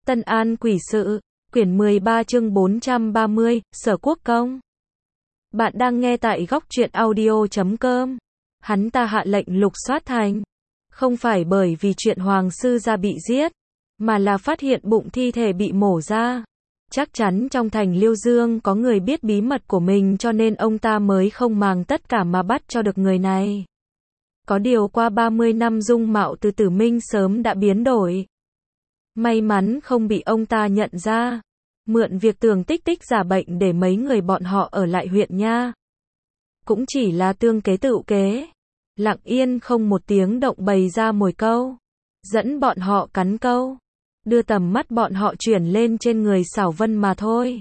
Tân An Quỷ Sự, quyển 13 chương 430, Sở Quốc Công. Bạn đang nghe tại góc truyện audio.com. Hắn ta hạ lệnh lục soát thành. Không phải bởi vì chuyện hoàng sư gia bị giết, mà là phát hiện bụng thi thể bị mổ ra. Chắc chắn trong thành Liêu Dương có người biết bí mật của mình, cho nên ông ta mới không màng tất cả mà bắt cho được người này. Có điều qua 30 năm dung mạo từ Tử Minh sớm đã biến đổi. May mắn không bị ông ta nhận ra. Mượn việc Tường Tích Tích giả bệnh để mấy người bọn họ ở lại huyện nha. Cũng chỉ là tương kế tựu kế. Lặng yên không một tiếng động bày ra mồi câu. Dẫn bọn họ cắn câu. Đưa tầm mắt bọn họ chuyển lên trên người Xảo Vân mà thôi.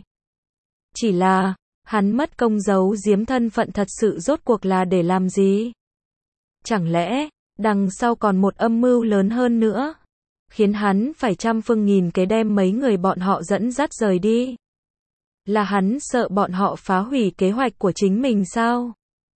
Chỉ là, hắn mất công giấu giếm thân phận thật sự rốt cuộc là để làm gì? Chẳng lẽ, đằng sau còn một âm mưu lớn hơn nữa? Khiến hắn phải trăm phương nghìn kế đem mấy người bọn họ dẫn dắt rời đi. Là hắn sợ bọn họ phá hủy kế hoạch của chính mình sao?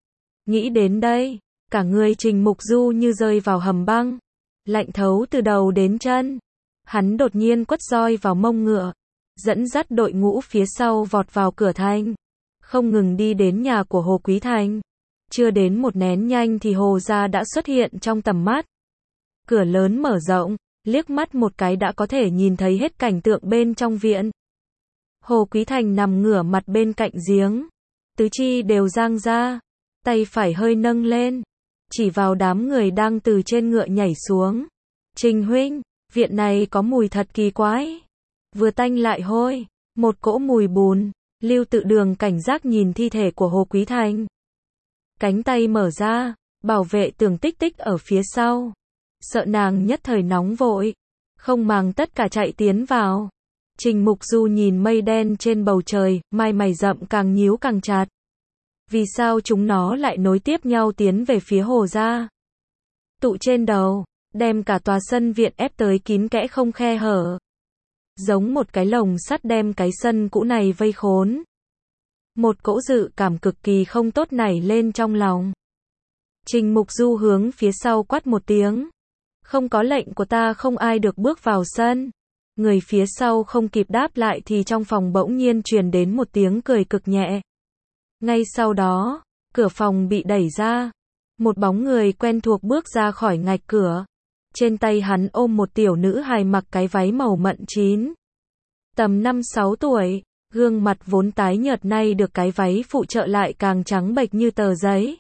Nghĩ đến đây, cả người Trình Mục Du như rơi vào hầm băng. Lạnh thấu từ đầu đến chân. Hắn đột nhiên quất roi vào mông ngựa. Dẫn dắt đội ngũ phía sau vọt vào cửa thành. Không ngừng đi đến nhà của Hồ Quý Thành. Chưa đến một nén nhanh thì Hồ gia đã xuất hiện trong tầm mắt. Cửa lớn mở rộng. Liếc mắt một cái đã có thể nhìn thấy hết cảnh tượng bên trong viện. Hồ Quý Thành nằm ngửa mặt bên cạnh giếng. Tứ chi đều giang ra. Tay phải hơi nâng lên. Chỉ vào đám người đang từ trên ngựa nhảy xuống. Trình huynh, viện này có mùi thật kỳ quái. Vừa tanh lại hôi. Một cỗ mùi bùn. Lưu Tự Đường cảnh giác nhìn thi thể của Hồ Quý Thành. Cánh tay mở ra. Bảo vệ Tường Tích Tích ở phía sau. Sợ nàng nhất thời nóng vội, không màng tất cả chạy tiến vào. Trình Mục Du nhìn mây đen trên bầu trời, mai mày rậm càng nhíu càng chặt. Vì sao chúng nó lại nối tiếp nhau tiến về phía Hồ gia? Tụ trên đầu, đem cả tòa sân viện ép tới kín kẽ không khe hở. Giống một cái lồng sắt đem cái sân cũ này vây khốn. Một cỗ dự cảm cực kỳ không tốt nảy lên trong lòng. Trình Mục Du hướng phía sau quát một tiếng. Không có lệnh của ta không ai được bước vào sân. Người phía sau không kịp đáp lại thì trong phòng bỗng nhiên truyền đến một tiếng cười cực nhẹ. Ngay sau đó, cửa phòng bị đẩy ra. Một bóng người quen thuộc bước ra khỏi ngạch cửa. Trên tay hắn ôm một tiểu nữ hài mặc cái váy màu mận chín. Tầm 5-6 tuổi, gương mặt vốn tái nhợt nay được cái váy phụ trợ lại càng trắng bệch như tờ giấy.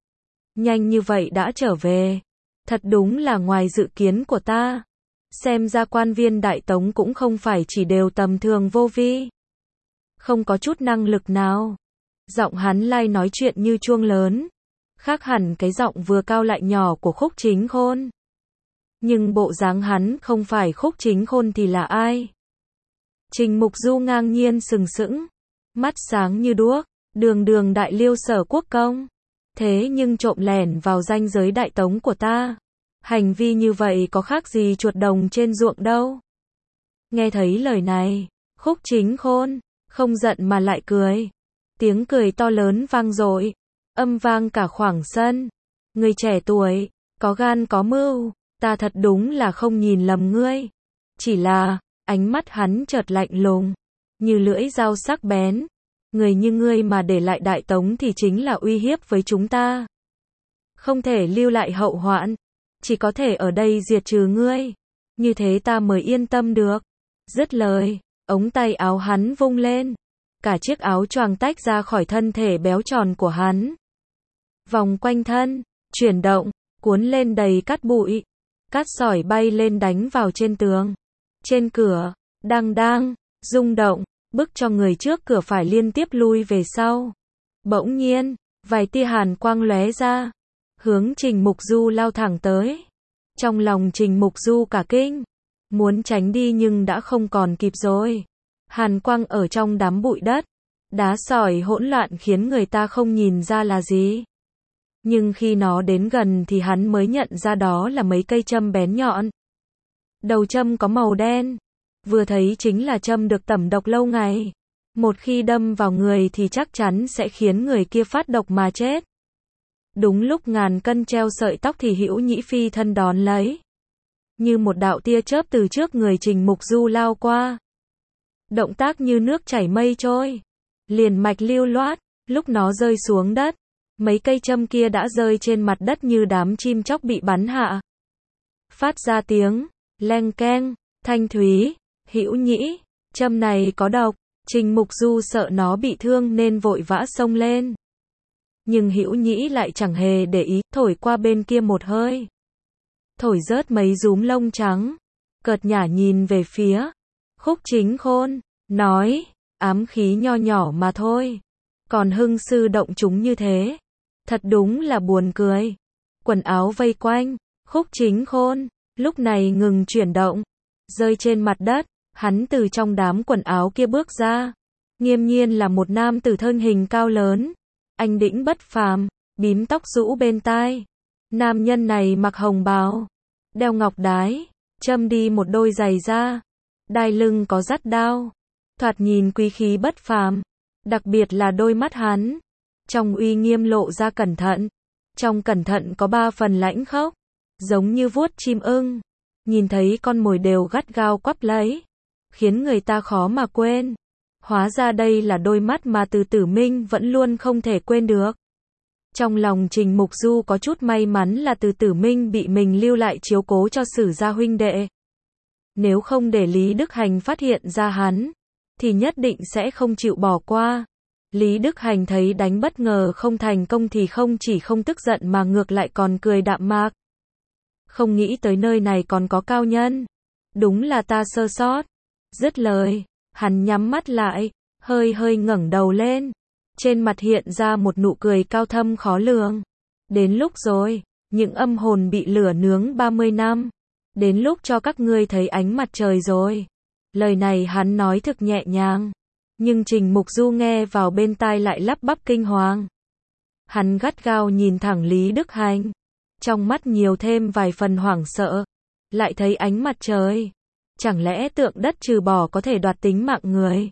Nhanh như vậy đã trở về. Thật đúng là ngoài dự kiến của ta. Xem ra quan viên Đại Tống cũng không phải chỉ đều tầm thường vô vi. Không có chút năng lực nào. Giọng hắn lai nói chuyện như chuông lớn. Khác hẳn cái giọng vừa cao lại nhỏ của Khúc Chính Khôn. Nhưng bộ dáng hắn không phải Khúc Chính Khôn thì là ai? Trình Mục Du ngang nhiên sừng sững. Mắt sáng như đuốc. Đường đường đại Liêu Sở Quốc Công. Thế nhưng trộm lẻn vào ranh giới Đại Tống của ta. Hành vi như vậy có khác gì chuột đồng trên ruộng đâu. Nghe thấy lời này, Khúc Chính Khôn, không giận mà lại cười. Tiếng cười to lớn vang dội, âm vang cả khoảng sân. Người trẻ tuổi, có gan có mưu, ta thật đúng là không nhìn lầm ngươi. Chỉ là, ánh mắt hắn chợt lạnh lùng, như lưỡi dao sắc bén. Người như ngươi mà để lại Đại Tống thì chính là uy hiếp với chúng ta. Không thể lưu lại hậu hoạn. Chỉ có thể ở đây diệt trừ ngươi. Như thế ta mới yên tâm được. Dứt lời, ống tay áo hắn vung lên. Cả chiếc áo choàng tách ra khỏi thân thể béo tròn của hắn. Vòng quanh thân, chuyển động, cuốn lên đầy cát bụi. Cát sỏi bay lên đánh vào trên tường. Trên cửa, đang rung động. Bức cho người trước cửa phải liên tiếp lui về sau. Bỗng nhiên, vài tia hàn quang lóe ra, hướng Trình Mục Du lao thẳng tới. Trong lòng Trình Mục Du cả kinh, muốn tránh đi nhưng đã không còn kịp rồi. Hàn quang ở trong đám bụi đất, đá sỏi hỗn loạn khiến người ta không nhìn ra là gì. Nhưng khi nó đến gần thì hắn mới nhận ra đó là mấy cây châm bén nhọn. Đầu châm có màu đen. Vừa thấy chính là châm được tẩm độc lâu ngày. Một khi đâm vào người thì chắc chắn sẽ khiến người kia phát độc mà chết. Đúng lúc ngàn cân treo sợi tóc thì Hữu Nhĩ phi thân đón lấy. như một đạo tia chớp từ trước người Trình Mục Du lao qua. Động tác như nước chảy mây trôi, liền mạch lưu loát, lúc nó rơi xuống đất, mấy cây châm kia đã rơi trên mặt đất như đám chim chóc bị bắn hạ. Phát ra tiếng leng keng, thanh thúy, hữu nhĩ, châm này có độc, Trình Mục Du sợ nó bị thương nên vội vã xông lên. Nhưng hữu nhĩ lại chẳng hề để ý, thổi qua bên kia một hơi. Thổi rớt mấy rúm lông trắng, cợt nhả nhìn về phía Khúc Chính Khôn, nói, ám khí nho nhỏ mà thôi. Còn hưng sư động chúng như thế. Thật đúng là buồn cười. Quần áo vây quanh, Khúc Chính Khôn, lúc này ngừng chuyển động, rơi trên mặt đất, hắn từ trong đám quần áo kia bước ra. Nghiêm nhiên là một nam tử thân hình cao lớn, anh đĩnh bất phàm, bím tóc rũ bên tai. Nam nhân này mặc hồng bào, đeo ngọc đái, châm đi một đôi giày da, đai lưng có dắt đao, thoạt nhìn quý khí bất phàm, đặc biệt là đôi mắt hắn, trong uy nghiêm lộ ra cẩn thận, trong cẩn thận có 3 phần lãnh khốc, giống như vuốt chim ưng, nhìn thấy con mồi đều gắt gao quắp lấy, khiến người ta khó mà quên. Hóa ra đây là đôi mắt mà Từ Tử Minh vẫn luôn không thể quên được. Trong lòng Trình Mục Du có chút may mắn là Từ Tử Minh bị mình lưu lại chiếu cố cho Sử gia huynh đệ. Nếu không để Lý Đức Hành phát hiện ra hắn, thì nhất định sẽ không chịu bỏ qua. Lý Đức Hành thấy đánh bất ngờ không thành công thì không chỉ không tức giận mà ngược lại còn cười đạm mạc. Không nghĩ tới nơi này còn có cao nhân. Đúng là ta sơ sót. Dứt lời, hắn nhắm mắt lại, hơi hơi ngẩng đầu lên. Trên mặt hiện ra một nụ cười cao thâm khó lường. Đến lúc rồi, những âm hồn bị lửa nướng 30 năm. Đến lúc cho các ngươi thấy ánh mặt trời rồi. Lời này hắn nói thực nhẹ nhàng. Nhưng Trình Mục Du nghe vào bên tai lại lắp bắp kinh hoàng. Hắn gắt gao nhìn thẳng Lý Đức Hành. Trong mắt nhiều thêm vài phần hoảng sợ. Lại thấy ánh mặt trời. Chẳng lẽ tượng đất trừ bỏ có thể đoạt tính mạng người?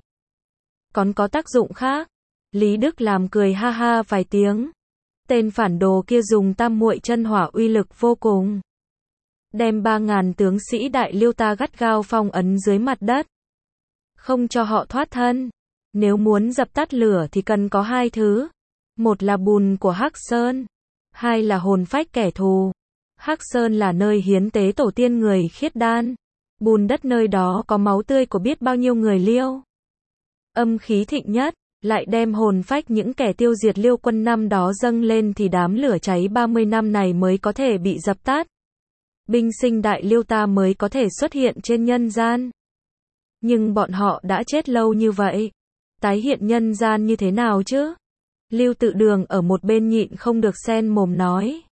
Còn có tác dụng khác? Lý Đức làm cười ha ha vài tiếng. Tên phản đồ kia dùng tam muội chân hỏa uy lực vô cùng. Đem 3.000 tướng sĩ Đại Liêu ta gắt gao phong ấn dưới mặt đất. Không cho họ thoát thân. Nếu muốn dập tắt lửa thì cần có 2 thứ. Một là bùn của Hắc Sơn. 2 là hồn phách kẻ thù. Hắc Sơn là nơi hiến tế tổ tiên người khiết đan. Bùn đất nơi đó có máu tươi của biết bao nhiêu người Liêu. Âm khí thịnh nhất, lại đem hồn phách những kẻ tiêu diệt Liêu quân năm đó dâng lên thì đám lửa cháy 30 năm này mới có thể bị dập tắt. Binh sinh Đại Liêu ta mới có thể xuất hiện trên nhân gian. Nhưng bọn họ đã chết lâu như vậy. Tái hiện nhân gian như thế nào chứ? Lưu Tự Đường ở một bên nhịn không được xen mồm nói.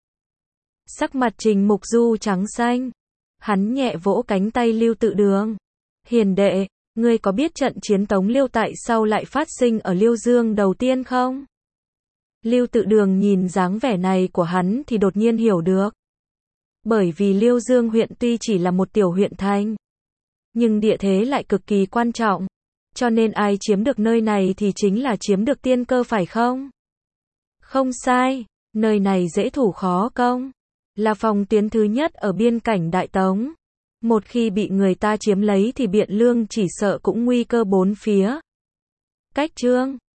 Sắc mặt Trình Mục Du trắng xanh. Hắn nhẹ vỗ cánh tay Lưu Tự Đường. Hiền đệ, ngươi có biết trận chiến Tống Liêu tại sao lại phát sinh ở Liêu Dương đầu tiên không? Lưu Tự Đường nhìn dáng vẻ này của hắn thì đột nhiên hiểu được. Bởi vì Liêu Dương huyện tuy chỉ là một tiểu huyện thành, nhưng địa thế lại cực kỳ quan trọng. Cho nên ai chiếm được nơi này thì chính là chiếm được tiên cơ phải không? Không sai, nơi này dễ thủ khó công. Là phòng tuyến thứ nhất ở biên cảnh Đại Tống. Một khi bị người ta chiếm lấy thì Biện Lương chỉ sợ cũng nguy cơ 4 phía. Cách chương